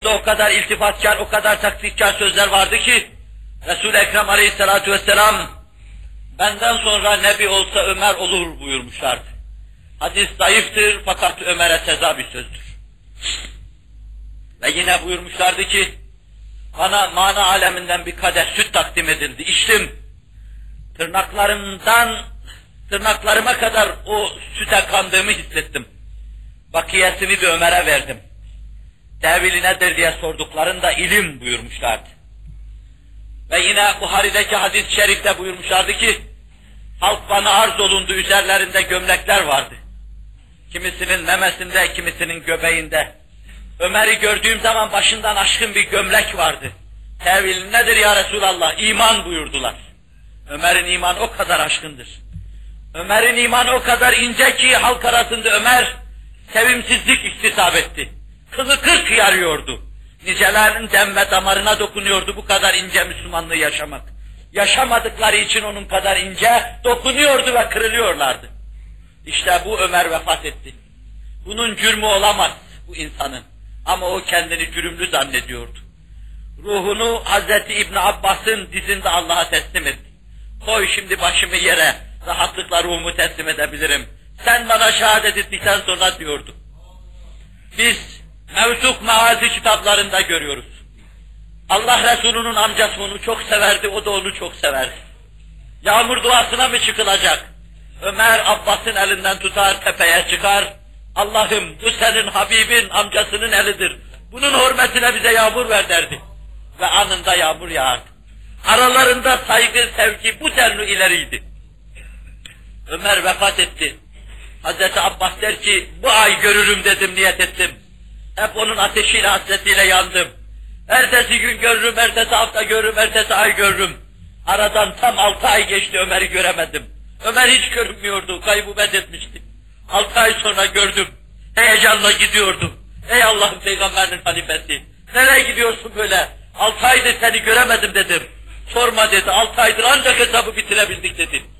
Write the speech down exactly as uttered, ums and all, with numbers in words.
O kadar iltifatkar, o kadar taktikkar sözler vardı ki Resul-i Ekrem Aleyhisselatü Vesselam benden sonra nebi olsa Ömer olur buyurmuşlardı. Hadis zayıftır fakat Ömer'e seza bir sözdür. Ve yine buyurmuşlardı ki bana mana aleminden bir kadeh süt takdim edildi. İçtim. Tırnaklarımdan tırnaklarıma kadar o süte kandığımı hissettim. Bakiyesini bir Ömer'e verdim. Tevili nedir diye sorduklarında ilim buyurmuşlardı. Ve yine Buhari'deki hadis-i şerifte buyurmuşlardı ki halk bana arz olundu, üzerlerinde gömlekler vardı. Kimisinin memesinde, kimisinin göbeğinde. Ömer'i gördüğüm zaman başından aşkın bir gömlek vardı. Tevil nedir ya Resulallah? İman buyurdular. Ömer'in imanı o kadar aşkındır. Ömer'in imanı o kadar ince ki halk arasında Ömer sevimsizlik iktisap etti. Kılı kırk yarıyordu. Nicelerin dem ve damarına dokunuyordu bu kadar ince Müslümanlığı yaşamak. Yaşamadıkları için onun kadar ince dokunuyordu ve kırılıyorlardı. İşte bu Ömer vefat etti. Bunun cürmü olamaz bu insanın. Ama o kendini cürümlü zannediyordu. Ruhunu Hazreti İbn Abbas'ın dizinde Allah'a teslim etti. Koy şimdi başımı yere, rahatlıkla ruhumu teslim edebilirim. Sen bana şehadet ettikten sonra diyordu. Biz mevzuk meazi kitaplarında görüyoruz. Allah Resulü'nün amcası onu çok severdi, o da onu çok severdi. Yağmur duasına mı çıkılacak? Ömer Abbas'ın elinden tutar, tepeye çıkar. Allah'ım bu senin Habibin amcasının elidir. Bunun hürmetine bize yağmur ver derdi. Ve anında yağmur yağardı. Aralarında saygı, sevgi bu denli ileriydi. Ömer vefat etti. Hazreti Abbas der ki, bu ay görürüm dedim, niyet ettim. Hep onun ateşiyle, hasretiyle yandım. Ertesi gün görürüm, ertesi hafta görürüm, ertesi ay görürüm. Aradan tam altı ay geçti, Ömer'i göremedim. Ömer hiç görünmüyordu, kaybubet etmişti. Altı ay sonra gördüm, heyecanla gidiyordum. Ey Allah'ın peygamberinin halifesi, nereye gidiyorsun böyle? Altı aydır seni göremedim dedim. Sorma dedi, altı aydır ancak hesabı bitirebildik dedi.